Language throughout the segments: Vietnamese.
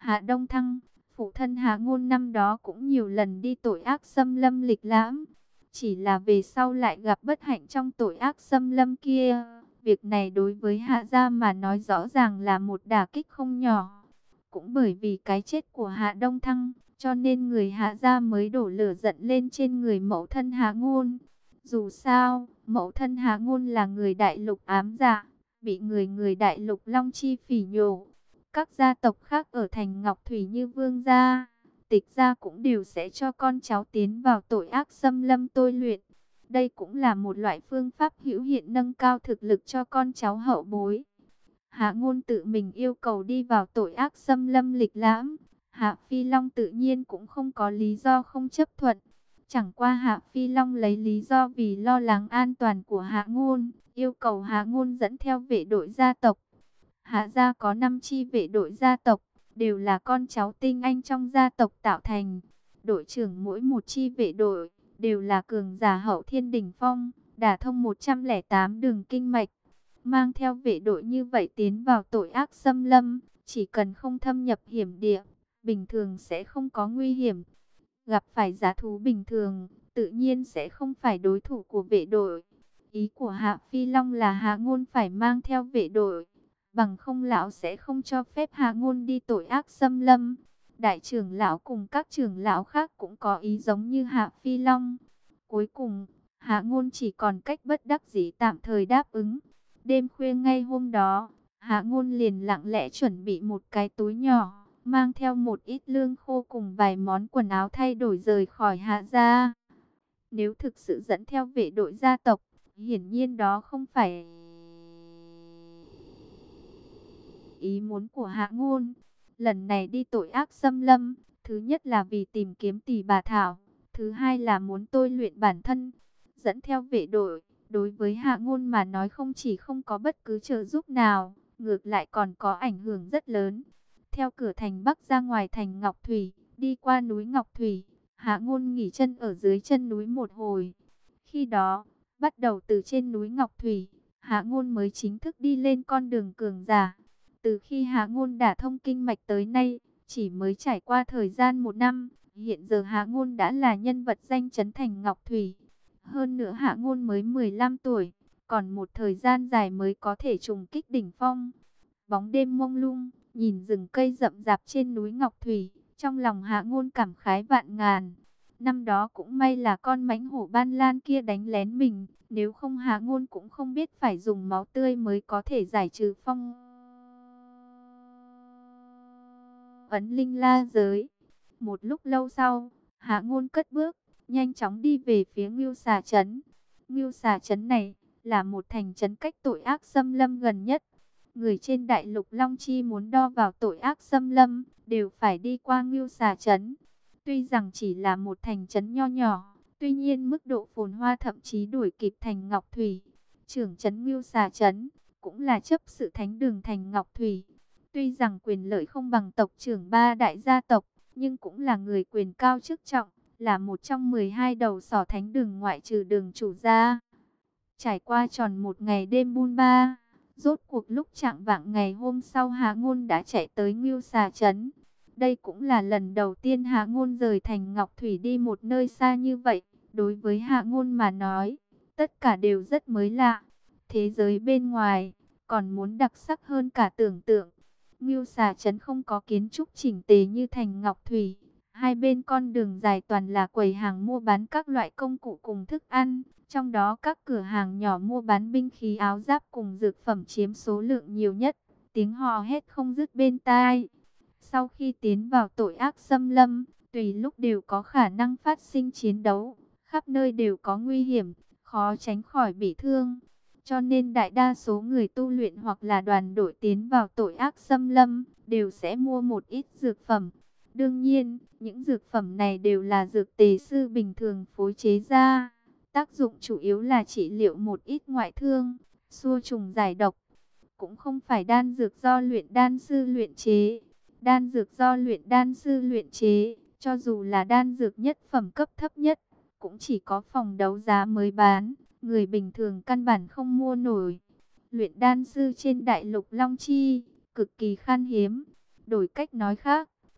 Hạ Đông Thăng, phụ thân Hạ Ngôn năm đó cũng nhiều lần đi tội ác xâm lâm lịch lãm. Chỉ là về sau lại gặp bất hạnh trong tội ác xâm lâm kia. Việc này đối với Hạ gia mà nói rõ ràng là một đả kích không nhỏ. Cũng bởi vì cái chết của Hạ Đông Thăng, cho nên người Hạ gia mới đổ lửa giận lên trên người mẫu thân Hạ Ngôn. Dù sao, mẫu thân Hạ Ngôn là người đại lục ám dạ, bị người đại lục Long Chi phỉ nhổ. Các gia tộc khác ở thành Ngọc Thủy như Vương gia, Tịch gia cũng đều sẽ cho con cháu tiến vào tội ác xâm lâm tôi luyện. Đây cũng là một loại phương pháp hữu hiệu nâng cao thực lực cho con cháu hậu bối. Hạ Ngôn tự mình yêu cầu đi vào tội ác xâm lâm lịch lãm. Hạ Phi Long tự nhiên cũng không có lý do không chấp thuận. Chẳng qua Hạ Phi Long lấy lý do vì lo lắng an toàn của Hạ Ngôn, yêu cầu Hạ Ngôn dẫn theo vệ đội gia tộc. Hạ gia có 5 chi vệ đội gia tộc, đều là con cháu tinh anh trong gia tộc tạo thành. Đội trưởng mỗi một chi vệ đội đều là cường giả hậu thiên đỉnh phong, đả thông 108 đường kinh mạch. Mang theo vệ đội như vậy tiến vào tội ác xâm lâm, chỉ cần không thâm nhập hiểm địa, bình thường sẽ không có nguy hiểm. Gặp phải dã thú bình thường, tự nhiên sẽ không phải đối thủ của vệ đội. Ý của Hạ Phi Long là Hạ Ngôn phải mang theo vệ đội, bằng không lão sẽ không cho phép Hạ Ngôn đi tội ác xâm lâm. Đại trưởng lão cùng các trưởng lão khác cũng có ý giống như Hạ Phi Long. Cuối cùng, Hạ Ngôn chỉ còn cách bất đắc dĩ tạm thời đáp ứng. Đêm khuya ngay hôm đó, Hạ Ngôn liền lặng lẽ chuẩn bị một cái túi nhỏ, mang theo một ít lương khô cùng vài món quần áo thay đổi rời khỏi Hạ gia. Nếu thực sự dẫn theo vệ đội gia tộc, hiển nhiên đó không phải ý muốn của Hạ Ngôn. Lần này đi tội ác xâm lâm, thứ nhất là vì tìm kiếm tỷ bà Thảo, thứ hai là muốn tôi luyện bản thân. Dẫn theo vệ đội, đối với Hạ Ngôn mà nói không chỉ không có bất cứ trợ giúp nào, ngược lại còn có ảnh hưởng rất lớn. Theo cửa thành Bắc ra ngoài thành Ngọc Thủy, đi qua núi Ngọc Thủy, Hạ Ngôn nghỉ chân ở dưới chân núi một hồi. Khi đó, bắt đầu từ trên núi Ngọc Thủy, Hạ Ngôn mới chính thức đi lên con đường cường giả. Từ khi Hạ Ngôn đả thông kinh mạch tới nay, chỉ mới trải qua thời gian 1 năm, hiện giờ Hạ Ngôn đã là nhân vật danh chấn thành Ngọc Thủy. Hơn nữa Hạ Ngôn mới 15 tuổi, còn một thời gian dài mới có thể trùng kích đỉnh phong. Bóng đêm mông lung, nhìn rừng cây rậm rạp trên núi Ngọc Thủy, trong lòng Hạ Ngôn cảm khái vạn ngàn. Năm đó cũng may là con mãnh hổ Ban Lan kia đánh lén mình, nếu không Hạ Ngôn cũng không biết phải dùng máu tươi mới có thể giải trừ phong ấn linh la giới. Một lúc lâu sau, Hạ Ngôn cất bước, nhanh chóng đi về phía Ngưu Xà Trấn. Ngưu Xà Trấn này là một thành trấn cách tội ác xâm lâm gần nhất. Người trên đại lục Long Chi muốn đo vào tội ác xâm lâm, đều phải đi qua Ngưu Xà Trấn. Tuy rằng chỉ là một thành trấn nho nhỏ, tuy nhiên mức độ phồn hoa thậm chí đuổi kịp thành Ngọc Thủy. Trưởng trấn Ngưu Xà Trấn cũng là chấp sự thánh đường thành Ngọc Thủy. Tuy rằng quyền lợi không bằng tộc trưởng 3 đại gia tộc, nhưng cũng là người quyền cao chức trọng, là một trong 12 đầu sỏ thánh đường ngoại trừ đường chủ gia. Trải qua tròn một ngày đêm bôn ba, rốt cuộc lúc chạng vạng ngày hôm sau Hạ Ngôn đã chạy tới Ngưu Xà Trấn. Đây cũng là lần đầu tiên Hạ Ngôn rời thành Ngọc Thủy đi một nơi xa như vậy. Đối với Hạ Ngôn mà nói, tất cả đều rất mới lạ. Thế giới bên ngoài còn muốn đặc sắc hơn cả tưởng tượng. Ngưu Xà Trấn không có kiến trúc chỉnh tề như thành Ngọc Thủy. Hai bên con đường dài toàn là quầy hàng mua bán các loại công cụ cùng thức ăn. Trong đó các cửa hàng nhỏ mua bán binh khí áo giáp cùng dược phẩm chiếm số lượng nhiều nhất. Tiếng hò hét không dứt bên tai. Sau khi tiến vào tội ác xâm lâm, tùy lúc đều có khả năng phát sinh chiến đấu. Khắp nơi đều có nguy hiểm, khó tránh khỏi bị thương. Cho nên đại đa số người tu luyện hoặc là đoàn đội tiến vào tội ác xâm lâm, đều sẽ mua một ít dược phẩm. Đương nhiên, những dược phẩm này đều là dược tề sư bình thường phối chế ra. Tác dụng chủ yếu là trị liệu một ít ngoại thương, xua trùng giải độc. Cũng không phải đan dược do luyện đan sư luyện chế. Đan dược do luyện đan sư luyện chế, cho dù là đan dược nhất phẩm cấp thấp nhất, cũng chỉ có phòng đấu giá mới bán. Người bình thường căn bản không mua nổi. Luyện đan sư trên đại lục Long Chi cực kỳ khan hiếm. Đổi cách nói khác,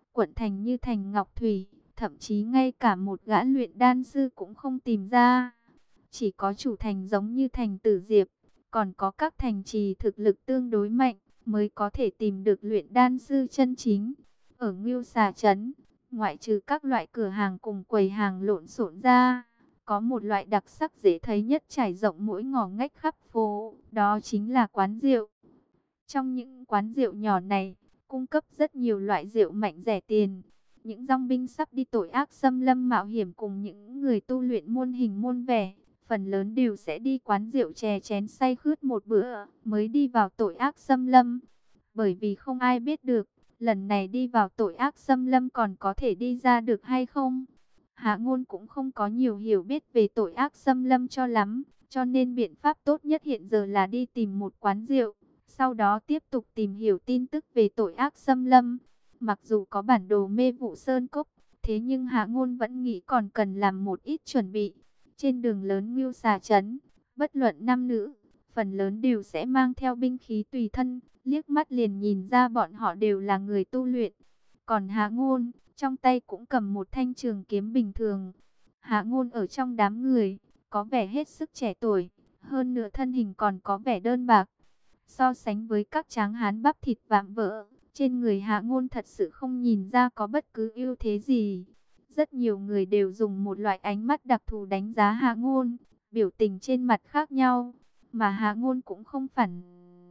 quận thành như thành ngọc thủy, thậm chí ngay cả một gã luyện đan sư cũng không tìm ra. Chỉ có chủ thành giống như thành Tử Diệp, còn có các thành trì thực lực tương đối mạnh, mới có thể tìm được luyện đan sư chân chính. Ở Ngưu Xà Trấn, ngoại trừ các loại cửa hàng cùng quầy hàng lộn xộn ra, có một loại đặc sắc dễ thấy nhất trải rộng mỗi ngõ ngách khắp phố, đó chính là quán rượu. Trong những quán rượu nhỏ này, cung cấp rất nhiều loại rượu mạnh rẻ tiền. Những dòng binh sắp đi tội ác xâm lâm mạo hiểm cùng những người tu luyện muôn hình muôn vẻ, phần lớn đều sẽ đi quán rượu chè chén say khướt một bữa mới đi vào tội ác xâm lâm. Bởi vì không ai biết được, lần này đi vào tội ác xâm lâm còn có thể đi ra được hay không. Hạ Ngôn cũng không có nhiều hiểu biết về tội ác xâm lâm cho lắm, cho nên biện pháp tốt nhất hiện giờ là đi tìm một quán rượu, sau đó tiếp tục tìm hiểu tin tức về tội ác xâm lâm. Mặc dù có bản đồ mê vụ sơn cốc, thế nhưng Hạ Ngôn vẫn nghĩ còn cần làm một ít chuẩn bị. Trên đường lớn Ngưu Xà Trấn, bất luận nam nữ, phần lớn đều sẽ mang theo binh khí tùy thân, liếc mắt liền nhìn ra bọn họ đều là người tu luyện. Còn Hạ Ngôn, trong tay cũng cầm một thanh trường kiếm bình thường. Hạ Ngôn ở trong đám người, có vẻ hết sức trẻ tuổi, hơn nữa thân hình còn có vẻ đơn bạc. So sánh với các tráng hán bắp thịt vạm vỡ, trên người Hạ Ngôn thật sự không nhìn ra có bất cứ ưu thế gì. Rất nhiều người đều dùng một loại ánh mắt đặc thù đánh giá Hạ Ngôn, biểu tình trên mặt khác nhau, mà Hạ Ngôn cũng không phản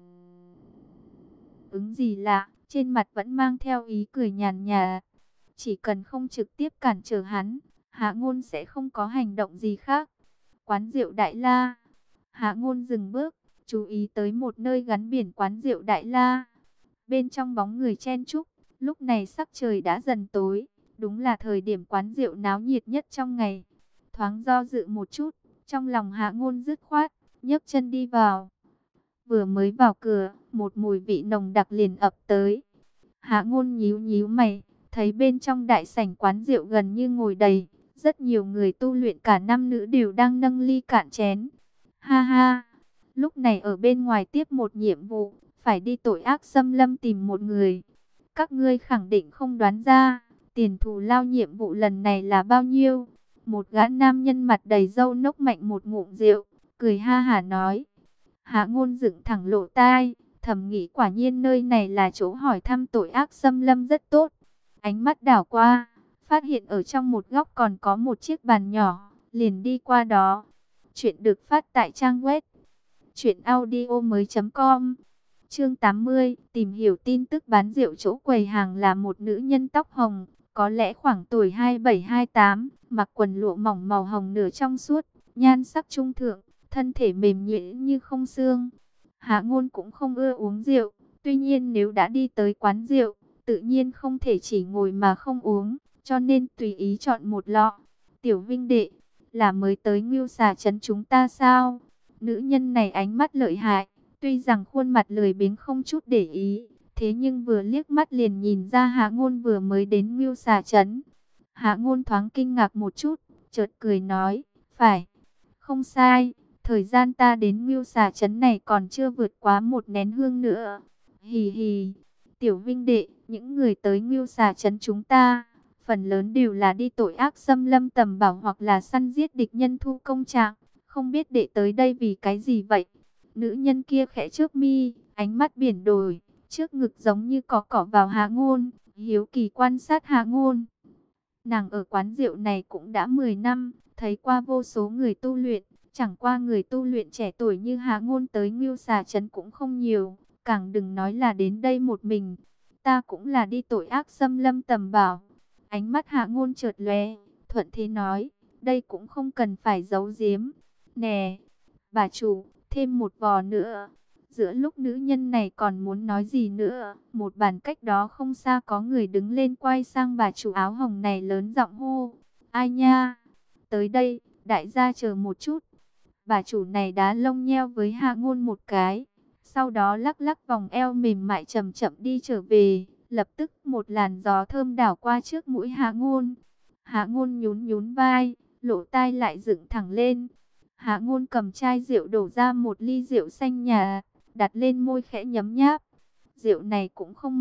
ứng gì lạ, trên mặt vẫn mang theo ý cười nhàn nhạt. Chỉ cần không trực tiếp cản trở hắn, Hạ Ngôn sẽ không có hành động gì khác. Quán rượu Đại La. Hạ Ngôn dừng bước, chú ý tới một nơi gắn biển quán rượu Đại La. Bên trong bóng người chen chúc, lúc này sắc trời đã dần tối, đúng là thời điểm quán rượu náo nhiệt nhất trong ngày. Thoáng do dự một chút, trong lòng Hạ Ngôn dứt khoát, nhấc chân đi vào. Vừa mới vào cửa, một mùi vị nồng đặc liền ập tới. Hạ Ngôn nhíu nhíu mày, thấy bên trong đại sảnh quán rượu gần như ngồi đầy, rất nhiều người tu luyện cả nam nữ đều đang nâng ly cạn chén. Ha ha, lúc này ở bên ngoài tiếp một nhiệm vụ, phải đi tội ác xâm lâm tìm một người. Các ngươi khẳng định không đoán ra, tiền thù lao nhiệm vụ lần này là bao nhiêu? Một gã nam nhân mặt đầy râu nốc mạnh một ngụm rượu, cười ha hả nói. Hạ Ngôn dựng thẳng lỗ tai, thầm nghĩ quả nhiên nơi này là chỗ hỏi thăm tội ác xâm lâm rất tốt. Ánh mắt đảo qua, phát hiện ở trong một góc còn có một chiếc bàn nhỏ, liền đi qua đó. Chuyện được phát tại trang web truyệnaudiomoi.com. Chương 80, tìm hiểu tin tức bán rượu chỗ quầy hàng là một nữ nhân tóc hồng, có lẽ khoảng tuổi 27-28, mặc quần lụa mỏng màu hồng nửa trong suốt, nhan sắc trung thượng, thân thể mềm nhũn như không xương. Hạ Ngôn cũng không ưa uống rượu, tuy nhiên nếu đã đi tới quán rượu, tự nhiên không thể chỉ ngồi mà không uống, cho nên tùy ý chọn một lọ. Tiểu Vinh đệ, là mới tới Ngưu Xà Trấn chúng ta sao? Nữ nhân này ánh mắt lợi hại, tuy rằng khuôn mặt lười biếng không chút để ý, thế nhưng vừa liếc mắt liền nhìn ra Hạ Ngôn vừa mới đến Ngưu Xà Trấn. Hạ Ngôn thoáng kinh ngạc một chút, chợt cười nói, phải, không sai, thời gian ta đến Ngưu Xà Trấn này còn chưa vượt quá một nén hương nữa. Hì hì, Tiểu Vinh đệ, những người tới Ngưu Xà Trấn chúng ta, phần lớn đều là đi tội ác xâm lâm tầm bảo hoặc là săn giết địch nhân thu công trạng, không biết đệ tới đây vì cái gì vậy? Nữ nhân kia khẽ chớp mi, ánh mắt biển đổi, trước ngực giống như có cỏ vào Hạ Ngôn, hiếu kỳ quan sát Hạ Ngôn. Nàng ở quán rượu này cũng đã 10 năm, thấy qua vô số người tu luyện, chẳng qua người tu luyện trẻ tuổi như Hạ Ngôn tới Ngưu Xà Trấn cũng không nhiều, càng đừng nói là đến đây một mình. Ta cũng là đi tội ác xâm lâm tầm bảo. Ánh mắt Hạ Ngôn chợt lóe, thuận thế nói, đây cũng không cần phải giấu giếm. Nè, bà chủ, thêm một vò nữa. Giữa lúc nữ nhân này còn muốn nói gì nữa, một bàn cách đó không xa có người đứng lên quay sang bà chủ áo hồng này lớn giọng hô. Ai nha? Tới đây, đại gia chờ một chút. Bà chủ này đá lông nheo với Hạ Ngôn một cái, sau đó lắc lắc vòng eo mềm mại chậm chậm đi trở về. Lập tức một làn gió thơm đảo qua trước mũi Hạ Ngôn. Hạ Ngôn nhún nhún vai, lỗ tai lại dựng thẳng lên. Hạ Ngôn cầm chai rượu đổ ra một ly rượu xanh nhà, đặt lên môi khẽ nhấm nháp. Rượu này cũng không mạnh,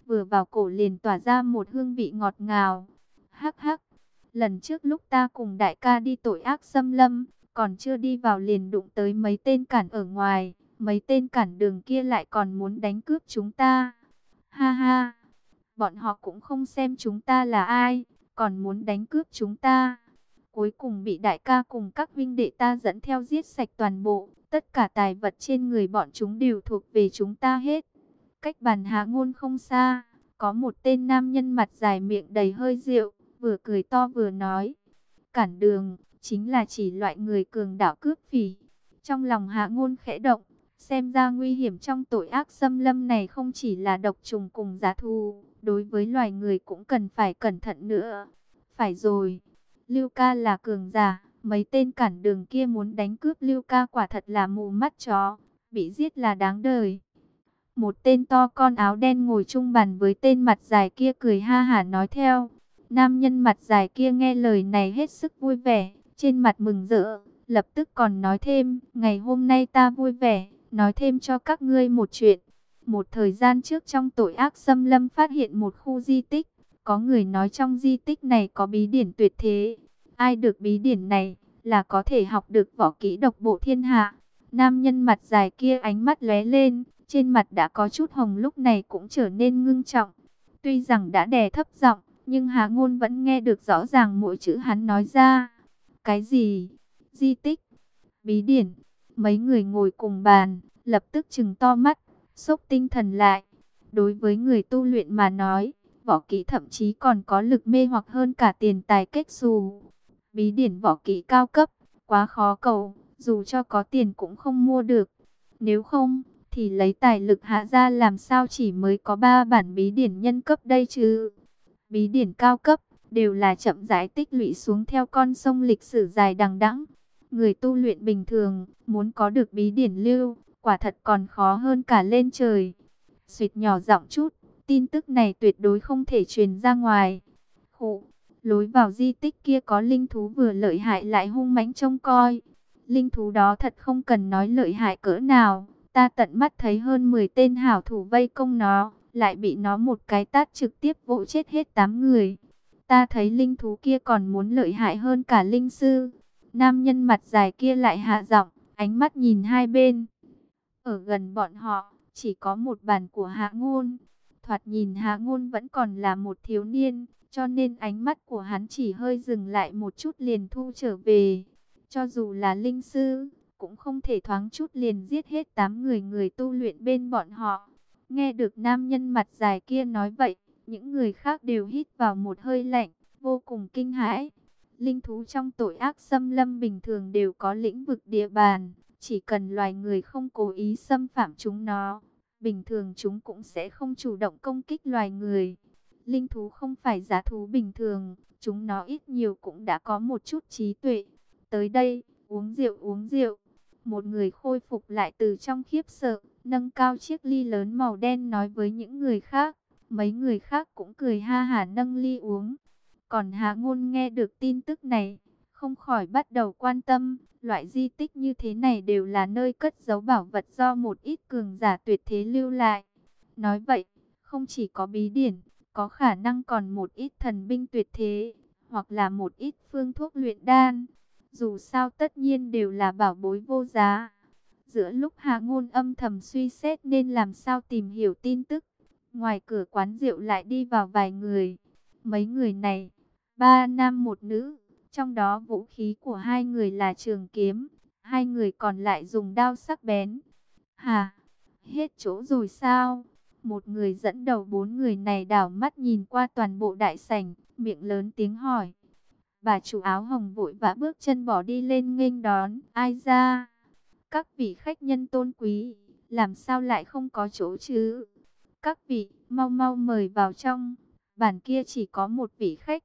vừa vào cổ liền tỏa ra một hương vị ngọt ngào. Hắc hắc, lần trước lúc ta cùng đại ca đi tội ác xâm lâm, còn chưa đi vào liền đụng tới mấy tên cản ở ngoài, mấy tên cản đường kia lại còn muốn đánh cướp chúng ta. Ha ha, bọn họ cũng không xem chúng ta là ai, còn muốn đánh cướp chúng ta. Cuối cùng bị đại ca cùng các huynh đệ ta dẫn theo giết sạch toàn bộ, tất cả tài vật trên người bọn chúng đều thuộc về chúng ta hết. Cách bàn Hạ Ngôn không xa, có một tên nam nhân mặt dài miệng đầy hơi rượu, vừa cười to vừa nói. Cản đường, chính là chỉ loại người cường đảo cướp phỉ. Trong lòng Hạ Ngôn khẽ động, xem ra nguy hiểm trong tội ác xâm lâm này không chỉ là độc trùng cùng dã thú, đối với loài người cũng cần phải cẩn thận nữa. Phải rồi, Lưu Ca là cường giả, mấy tên cản đường kia muốn đánh cướp Lưu Ca quả thật là mù mắt chó, bị giết là đáng đời. Một tên to con áo đen ngồi chung bàn với tên mặt dài kia cười ha hả nói theo. Nam nhân mặt dài kia nghe lời này hết sức vui vẻ, trên mặt mừng rỡ, lập tức còn nói thêm, ngày hôm nay ta vui vẻ, nói thêm cho các ngươi một chuyện. Một thời gian trước trong tội ác xâm lâm phát hiện một khu di tích, có người nói trong di tích này có bí điển tuyệt thế. Ai được bí điển này là có thể học được võ kỹ độc bộ thiên hạ. Nam nhân mặt dài kia ánh mắt lóe lên, trên mặt đã có chút hồng lúc này cũng trở nên ngưng trọng. Tuy rằng đã đè thấp giọng, nhưng Hạ Ngôn vẫn nghe được rõ ràng mỗi chữ hắn nói ra. Cái gì? Di tích? Bí điển? Mấy người ngồi cùng bàn, lập tức trừng to mắt, xốc tinh thần lại. Đối với người tu luyện mà nói, võ kỹ thậm chí còn có lực mê hoặc hơn cả tiền tài kết xù. Bí điển võ kỹ cao cấp, quá khó cầu, dù cho có tiền cũng không mua được. Nếu không, thì lấy tài lực Hạ ra làm sao chỉ mới có 3 bản bí điển nhân cấp đây chứ. Bí điển cao cấp, đều là chậm rãi tích lũy xuống theo con sông lịch sử dài đằng đẵng. Người tu luyện bình thường, muốn có được bí điển lưu, quả thật còn khó hơn cả lên trời. Xuyệt nhỏ giọng chút, tin tức này tuyệt đối không thể truyền ra ngoài. Khụ, lối vào di tích kia có linh thú vừa lợi hại lại hung mãnh trông coi. Linh thú đó thật không cần nói lợi hại cỡ nào, ta tận mắt thấy hơn 10 tên hảo thủ vây công nó, lại bị nó một cái tát trực tiếp vỗ chết hết 8 người. Ta thấy linh thú kia còn muốn lợi hại hơn cả linh sư. Nam nhân mặt dài kia lại hạ giọng, ánh mắt nhìn hai bên. Ở gần bọn họ, chỉ có một bàn của Hạ Ngôn. Thoạt nhìn Hạ Ngôn vẫn còn là một thiếu niên, cho nên ánh mắt của hắn chỉ hơi dừng lại một chút liền thu trở về. Cho dù là linh sư, cũng không thể thoáng chút liền giết hết 8 người tu luyện bên bọn họ. Nghe được nam nhân mặt dài kia nói vậy, những người khác đều hít vào một hơi lạnh, vô cùng kinh hãi. Linh thú trong tội ác xâm lâm bình thường đều có lĩnh vực địa bàn, chỉ cần loài người không cố ý xâm phạm chúng nó, bình thường chúng cũng sẽ không chủ động công kích loài người. Linh thú không phải dã thú bình thường, chúng nó ít nhiều cũng đã có một chút trí tuệ. Tới đây, uống rượu uống rượu. Một người khôi phục lại từ trong khiếp sợ, nâng cao chiếc ly lớn màu đen nói với những người khác. Mấy người khác cũng cười ha hả nâng ly uống. Còn Hạ Ngôn nghe được tin tức này, không khỏi bắt đầu quan tâm. Loại di tích như thế này đều là nơi cất giấu bảo vật do một ít cường giả tuyệt thế lưu lại. Nói vậy, không chỉ có bí điển, có khả năng còn một ít thần binh tuyệt thế, hoặc là một ít phương thuốc luyện đan. Dù sao tất nhiên đều là bảo bối vô giá. Giữa lúc Hạ Ngôn âm thầm suy xét nên làm sao tìm hiểu tin tức, ngoài cửa quán rượu lại đi vào vài người. Mấy người này, 3 nam 1 nữ, trong đó vũ khí của 2 người là trường kiếm, 2 người còn lại dùng đao sắc bén. Hả? Hết chỗ rồi sao? Một người dẫn đầu 4 người này đảo mắt nhìn qua toàn bộ đại sảnh, miệng lớn tiếng hỏi. Bà chủ áo hồng vội vã bước chân bỏ đi lên nghênh đón. Ai ra? Các vị khách nhân tôn quý, làm sao lại không có chỗ chứ? Các vị, mau mau mời vào trong. Bàn kia chỉ có một vị khách.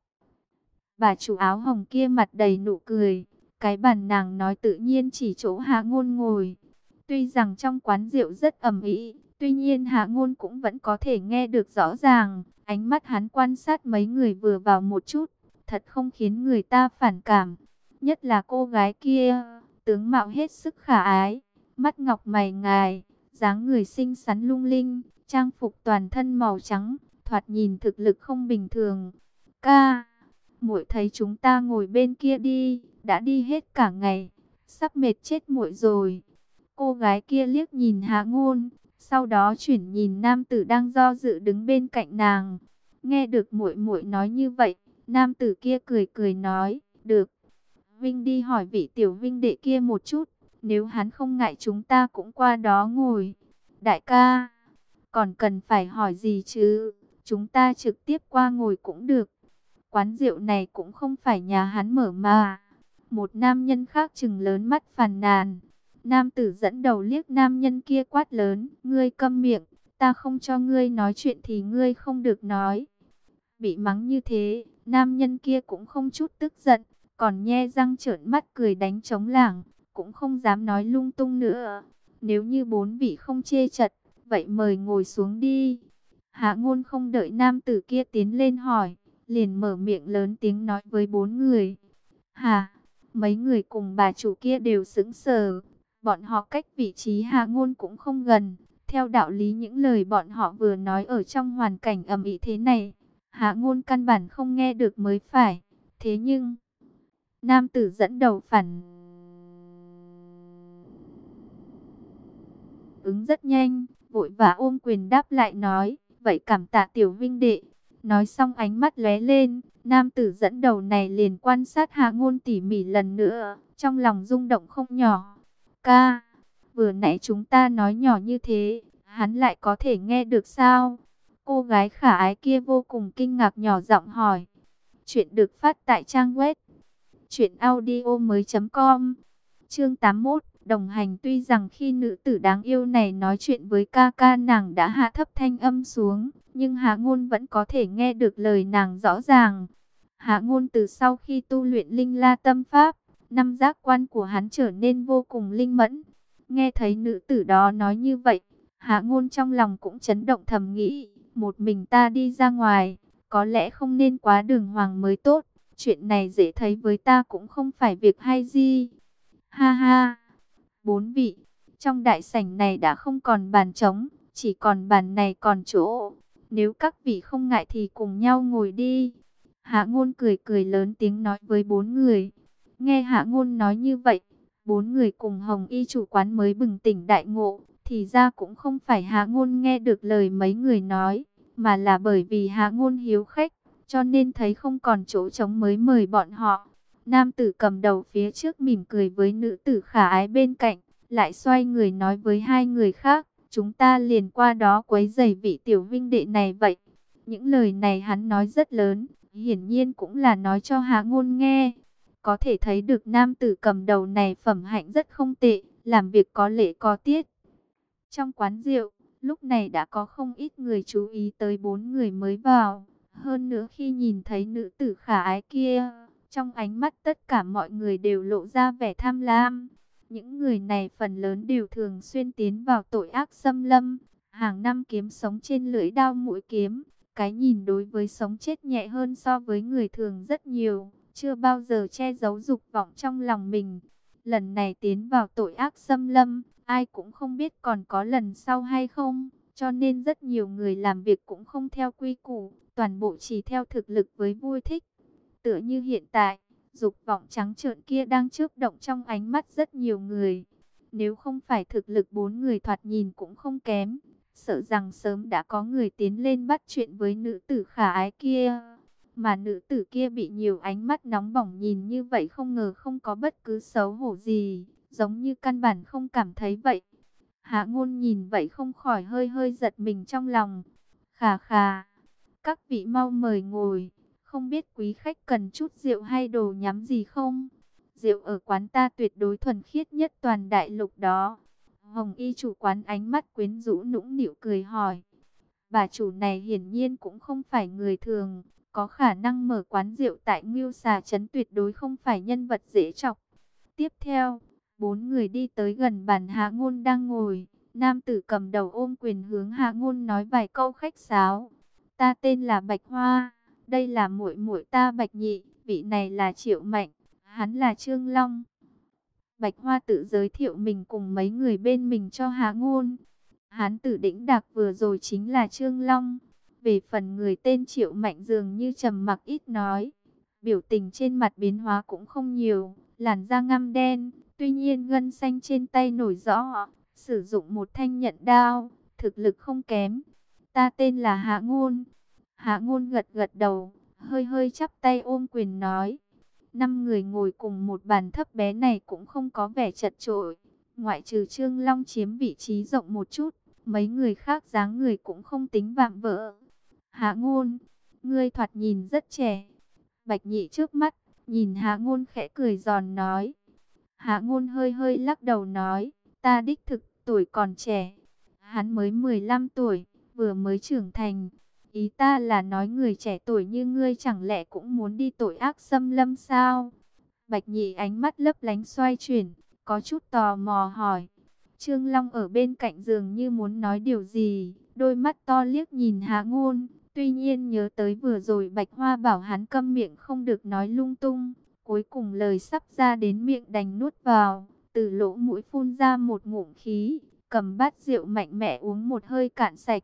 Bà chủ áo hồng kia mặt đầy nụ cười. Cái bàn nàng nói tự nhiên chỉ chỗ Hạ Ngôn ngồi. Tuy rằng trong quán rượu rất ầm ĩ, tuy nhiên Hạ Ngôn cũng vẫn có thể nghe được rõ ràng. Ánh mắt hắn quan sát mấy người vừa vào một chút, thật không khiến người ta phản cảm. Nhất là cô gái kia, tướng mạo hết sức khả ái, mắt ngọc mày ngài, dáng người xinh xắn lung linh, trang phục toàn thân màu trắng, thoạt nhìn thực lực không bình thường. Ca, muội thấy chúng ta ngồi bên kia đi, đã đi hết cả ngày, sắp mệt chết muội rồi. Cô gái kia liếc nhìn Hạ Ngôn, sau đó chuyển nhìn nam tử đang do dự đứng bên cạnh nàng. Nghe được muội muội nói như vậy, nam tử kia cười cười nói, được. Vinh đi hỏi vị tiểu vinh đệ kia một chút, nếu hắn không ngại chúng ta cũng qua đó ngồi. Đại ca, còn cần phải hỏi gì chứ, chúng ta trực tiếp qua ngồi cũng được. Quán rượu này cũng không phải nhà hắn mở mà. Một nam nhân khác trừng lớn mắt phàn nàn. Nam tử dẫn đầu liếc nam nhân kia quát lớn, ngươi câm miệng, ta không cho ngươi nói chuyện thì ngươi không được nói. Bị mắng như thế, nam nhân kia cũng không chút tức giận, còn nhe răng trợn mắt cười đánh trống lảng, cũng không dám nói lung tung nữa. Nếu như bốn vị không chê chật, vậy mời ngồi xuống đi. Hạ Ngôn không đợi nam tử kia tiến lên hỏi, liền mở miệng lớn tiếng nói với bốn người. Hà, mấy người cùng bà chủ kia đều sững sờ, bọn họ cách vị trí Hạ Ngôn cũng không gần. Theo đạo lý những lời bọn họ vừa nói ở trong hoàn cảnh ầm ĩ thế này, Hạ Ngôn căn bản không nghe được mới phải. Thế nhưng, nam tử dẫn đầu phản ứng rất nhanh, vội vã ôm quyền đáp lại nói, vậy cảm tạ tiểu vinh đệ. Nói xong ánh mắt lóe lên, nam tử dẫn đầu này liền quan sát Hạ Ngôn tỉ mỉ lần nữa, trong lòng rung động không nhỏ. Ca, vừa nãy chúng ta nói nhỏ như thế, hắn lại có thể nghe được sao? Cô gái khả ái kia vô cùng kinh ngạc nhỏ giọng hỏi. Chuyện được phát tại trang web truyệnaudiomoi.com. Chương 81, đồng hành. Tuy rằng khi nữ tử đáng yêu này nói chuyện với ca ca nàng đã hạ thấp thanh âm xuống, nhưng Hạ Ngôn vẫn có thể nghe được lời nàng rõ ràng. Hạ Ngôn từ sau khi tu luyện Linh La Tâm Pháp, năm giác quan của hắn trở nên vô cùng linh mẫn. Nghe thấy nữ tử đó nói như vậy, Hạ Ngôn trong lòng cũng chấn động thầm nghĩ, một mình ta đi ra ngoài, có lẽ không nên quá đường hoàng mới tốt. Chuyện này dễ thấy với ta cũng không phải việc hay gì. Ha ha, bốn vị, trong đại sảnh này đã không còn bàn trống, chỉ còn bàn này còn chỗ. Nếu các vị không ngại thì cùng nhau ngồi đi. Hạ Ngôn cười cười lớn tiếng nói với bốn người. Nghe Hạ Ngôn nói như vậy, bốn người cùng Hồng Y chủ quán mới bừng tỉnh đại ngộ. Thì ra cũng không phải Hạ Ngôn nghe được lời mấy người nói, mà là bởi vì Hạ Ngôn hiếu khách, cho nên thấy không còn chỗ trống mới mời bọn họ. Nam tử cầm đầu phía trước mỉm cười với nữ tử khả ái bên cạnh, lại xoay người nói với hai người khác, chúng ta liền qua đó quấy rầy vị tiểu vinh đệ này vậy. Những lời này hắn nói rất lớn, hiển nhiên cũng là nói cho Hạ Ngôn nghe. Có thể thấy được nam tử cầm đầu này phẩm hạnh rất không tệ, làm việc có lễ có tiết. Trong quán rượu, lúc này đã có không ít người chú ý tới bốn người mới vào. Hơn nữa khi nhìn thấy nữ tử khả ái kia, trong ánh mắt tất cả mọi người đều lộ ra vẻ tham lam. Những người này phần lớn đều thường xuyên tiến vào tội ác xâm lâm, hàng năm kiếm sống trên lưỡi đao mũi kiếm. Cái nhìn đối với sống chết nhẹ hơn so với người thường rất nhiều, chưa bao giờ che giấu dục vọng trong lòng mình. Lần này tiến vào tội ác xâm lâm, ai cũng không biết còn có lần sau hay không, cho nên rất nhiều người làm việc cũng không theo quy củ, toàn bộ chỉ theo thực lực với vui thích. Tựa như hiện tại, dục vọng trắng trợn kia đang chớp động trong ánh mắt rất nhiều người. Nếu không phải thực lực bốn người thoạt nhìn cũng không kém, sợ rằng sớm đã có người tiến lên bắt chuyện với nữ tử khả ái kia. Mà nữ tử kia bị nhiều ánh mắt nóng bỏng nhìn như vậy không ngờ không có bất cứ xấu hổ gì, giống như căn bản không cảm thấy vậy. Hạ Ngôn nhìn vậy không khỏi hơi hơi giật mình trong lòng. Khà khà, các vị mau mời ngồi, không biết quý khách cần chút rượu hay đồ nhắm gì không? Rượu ở quán ta tuyệt đối thuần khiết nhất toàn đại lục đó. Hồng Y chủ quán ánh mắt quyến rũ nũng nịu cười hỏi. Bà chủ này hiển nhiên cũng không phải người thường, có khả năng mở quán rượu tại Ngưu Xà Trấn tuyệt đối không phải nhân vật dễ chọc. Tiếp theo, bốn người đi tới gần bàn Hạ Ngôn đang ngồi. Nam tử cầm đầu ôm quyền hướng Hạ Ngôn nói vài câu khách sáo. Ta tên là Bạch Hoa, đây là muội muội ta Bạch Nhị, vị này là Triệu Mạnh, hắn là Trương Long. Bạch Hoa tự giới thiệu mình cùng mấy người bên mình cho Hạ Ngôn. Hán tử đĩnh đạc vừa rồi chính là Trương Long. Về phần người tên Triệu Mạnh dường như trầm mặc ít nói, biểu tình trên mặt biến hóa cũng không nhiều, làn da ngăm đen, tuy nhiên gân xanh trên tay nổi rõ, sử dụng một thanh nhận đao, thực lực không kém. Ta tên là Hạ Ngôn. Hạ Ngôn gật gật đầu, hơi hơi chắp tay ôm quyền nói. 5 người ngồi cùng một bàn thấp bé này cũng không có vẻ chật chội, ngoại trừ Trương Long chiếm vị trí rộng một chút, mấy người khác dáng người cũng không tính vạm vỡ. Hạ Ngôn, ngươi thoạt nhìn rất trẻ. Bạch Nhị trước mắt, nhìn Hạ Ngôn khẽ cười giòn nói. Hạ Ngôn hơi hơi lắc đầu nói, ta đích thực tuổi còn trẻ. Hắn mới 15 tuổi, vừa mới trưởng thành. Ý ta là nói người trẻ tuổi như ngươi chẳng lẽ cũng muốn đi tội ác xâm lâm sao? Bạch Nhị ánh mắt lấp lánh xoay chuyển, có chút tò mò hỏi. Trương Long ở bên cạnh dường như muốn nói điều gì, đôi mắt to liếc nhìn Hạ Ngôn. Tuy nhiên nhớ tới vừa rồi Bạch Hoa bảo hắn câm miệng không được nói lung tung. Cuối cùng lời sắp ra đến miệng đành nuốt vào, từ lỗ mũi phun ra một ngụm khí, cầm bát rượu mạnh mẽ uống một hơi cạn sạch.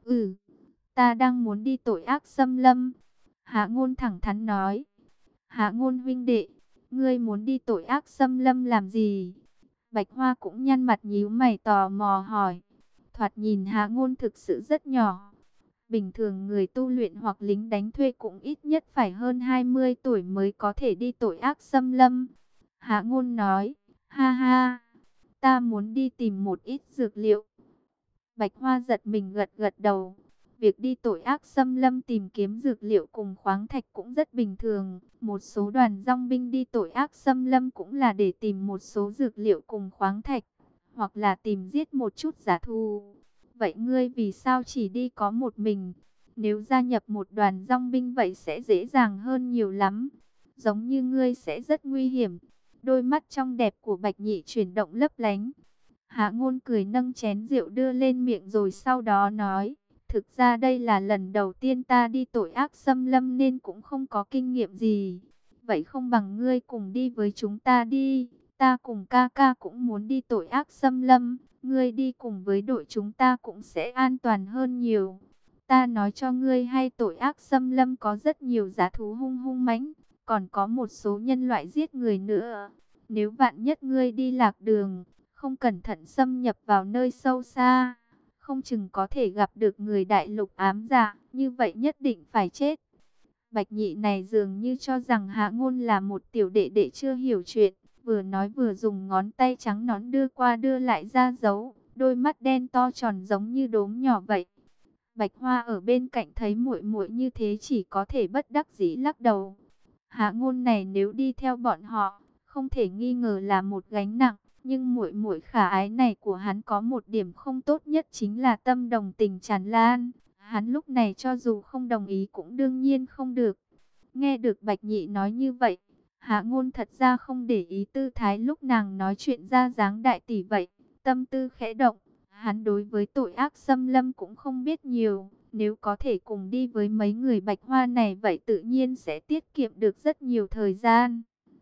Ta đang muốn đi tội ác xâm lâm. Hạ Ngôn thẳng thắn nói. Hạ Ngôn huynh đệ, ngươi muốn đi tội ác xâm lâm làm gì? Bạch Hoa cũng nhăn mặt nhíu mày tò mò hỏi. Thoạt nhìn Hạ Ngôn thực sự rất nhỏ. Bình thường người tu luyện hoặc lính đánh thuê cũng ít nhất phải hơn 20 tuổi mới có thể đi tội ác xâm lâm. Hạ Ngôn nói, ha ha, ta muốn đi tìm một ít dược liệu. Bạch Hoa giật mình gật gật đầu. Việc đi tội ác xâm lâm tìm kiếm dược liệu cùng khoáng thạch cũng rất bình thường. Một số đoàn dòng binh đi tội ác xâm lâm cũng là để tìm một số dược liệu cùng khoáng thạch, hoặc là tìm giết một chút giả thù. Vậy ngươi vì sao chỉ đi có một mình? Nếu gia nhập một đoàn dòng binh vậy sẽ dễ dàng hơn nhiều lắm. Giống như ngươi sẽ rất nguy hiểm. Đôi mắt trong đẹp của Bạch Nhị chuyển động lấp lánh. Hạ Ngôn cười nâng chén rượu đưa lên miệng rồi sau đó nói. Thực ra đây là lần đầu tiên ta đi tội ác xâm lâm nên cũng không có kinh nghiệm gì. Vậy không bằng ngươi cùng đi với chúng ta đi. Ta cùng ca ca cũng muốn đi tội ác xâm lâm. Ngươi đi cùng với đội chúng ta cũng sẽ an toàn hơn nhiều. Ta nói cho ngươi hay tội ác xâm lâm có rất nhiều dã thú hung hung mãnh. Còn có một số nhân loại giết người nữa. Nếu vạn nhất ngươi đi lạc đường, không cẩn thận xâm nhập vào nơi sâu xa, không chừng có thể gặp được người đại lục ám dạ, như vậy nhất định phải chết. Bạch Nhị này dường như cho rằng Hạ Ngôn là một tiểu đệ đệ chưa hiểu chuyện, vừa nói vừa dùng ngón tay trắng nõn đưa qua đưa lại ra dấu, đôi mắt đen to tròn giống như đốm nhỏ vậy. Bạch Hoa ở bên cạnh thấy muội muội như thế chỉ có thể bất đắc dĩ lắc đầu. Hạ Ngôn này nếu đi theo bọn họ, không thể nghi ngờ là một gánh nặng. Nhưng muội muội khả ái này của hắn có một điểm không tốt nhất chính là tâm đồng tình tràn lan. Hắn lúc này cho dù không đồng ý cũng đương nhiên không được. Nghe được Bạch Nhị nói như vậy, Hạ Ngôn thật ra không để ý tư thái lúc nàng nói chuyện ra dáng đại tỷ vậy. Tâm tư khẽ động, hắn đối với tội ác xâm lâm cũng không biết nhiều. Nếu có thể cùng đi với mấy người Bạch Hoa này vậy tự nhiên sẽ tiết kiệm được rất nhiều thời gian.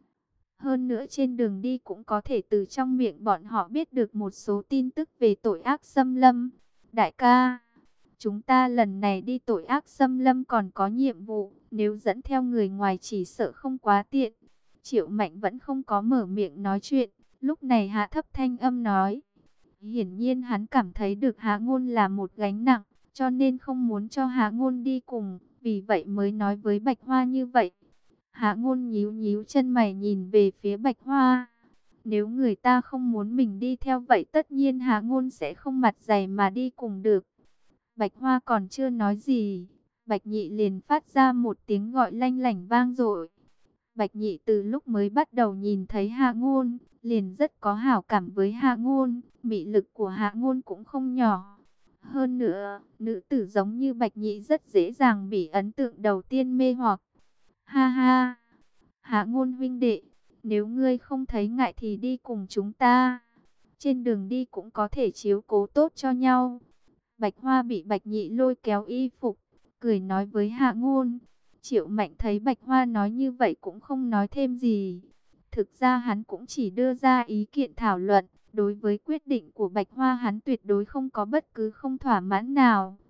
Hơn nữa trên đường đi cũng có thể từ trong miệng bọn họ biết được một số tin tức về tội ác xâm lâm. Đại ca, chúng ta lần này đi tội ác xâm lâm còn có nhiệm vụ, nếu dẫn theo người ngoài chỉ sợ không quá tiện. Triệu Mạnh vẫn không có mở miệng nói chuyện, lúc này hạ thấp thanh âm nói. Hiển nhiên hắn cảm thấy được Hạ Ngôn là một gánh nặng, cho nên không muốn cho Hạ Ngôn đi cùng, vì vậy mới nói với Bạch Hoa như vậy. Hạ Ngôn nhíu nhíu chân mày nhìn về phía Bạch Hoa. Nếu người ta không muốn mình đi theo vậy tất nhiên Hạ Ngôn sẽ không mặt dày mà đi cùng được. Bạch Hoa còn chưa nói gì, Bạch Nhị liền phát ra một tiếng gọi lanh lảnh vang dội. Bạch Nhị từ lúc mới bắt đầu nhìn thấy Hạ Ngôn, liền rất có hảo cảm với Hạ Ngôn, mị lực của Hạ Ngôn cũng không nhỏ. Hơn nữa, nữ tử giống như Bạch Nhị rất dễ dàng bị ấn tượng đầu tiên mê hoặc. Ha ha, Hạ Ngôn huynh đệ, nếu ngươi không thấy ngại thì đi cùng chúng ta. Trên đường đi cũng có thể chiếu cố tốt cho nhau. Bạch Hoa bị Bạch Nhị lôi kéo y phục, cười nói với Hạ Ngôn. Triệu Mạnh thấy Bạch Hoa nói như vậy cũng không nói thêm gì. Thực ra hắn cũng chỉ đưa ra ý kiện thảo luận. Đối với quyết định của Bạch Hoa hắn tuyệt đối không có bất cứ không thỏa mãn nào.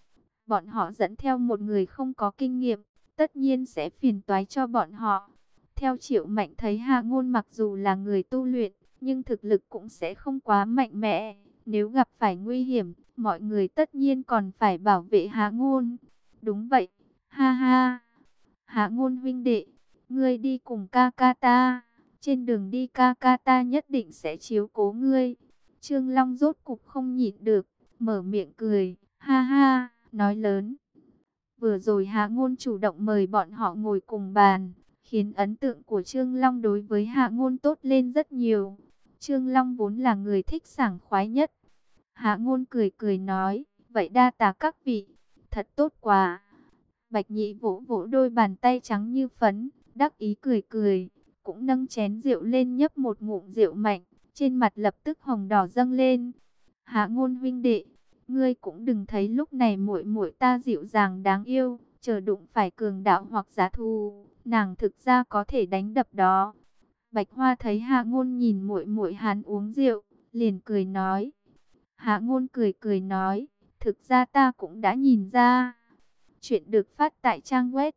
Bọn họ dẫn theo một người không có kinh nghiệm, tất nhiên sẽ phiền toái cho bọn họ. Theo Triệu Mạnh thấy Hạ Ngôn mặc dù là người tu luyện, nhưng thực lực cũng sẽ không quá mạnh mẽ. Nếu gặp phải nguy hiểm, mọi người tất nhiên còn phải bảo vệ Hạ Ngôn. Đúng vậy, ha ha. Hạ Ngôn huynh đệ, ngươi đi cùng ca ca ta. Trên đường đi ca ca ta nhất định sẽ chiếu cố ngươi. Trương Long rốt cục không nhịn được, mở miệng cười, ha ha, nói lớn. Vừa rồi Hạ Ngôn chủ động mời bọn họ ngồi cùng bàn, khiến ấn tượng của Trương Long đối với Hạ Ngôn tốt lên rất nhiều. Trương Long vốn là người thích sảng khoái nhất. Hạ Ngôn cười cười nói, vậy đa tạ các vị, thật tốt quá. Bạch Nhĩ vỗ vỗ đôi bàn tay trắng như phấn, đắc ý cười cười, cũng nâng chén rượu lên nhấp một ngụm rượu mạnh, trên mặt lập tức hồng đỏ dâng lên. Hạ Ngôn huynh đệ, ngươi cũng đừng thấy lúc này muội muội ta dịu dàng đáng yêu, chờ đụng phải cường đạo hoặc giá thù, nàng thực ra có thể đánh đập đó. Bạch Hoa thấy Hạ Ngôn nhìn muội muội hắn uống rượu, liền cười nói. Hạ Ngôn cười cười nói, thực ra ta cũng đã nhìn ra. Chuyện được phát tại trang web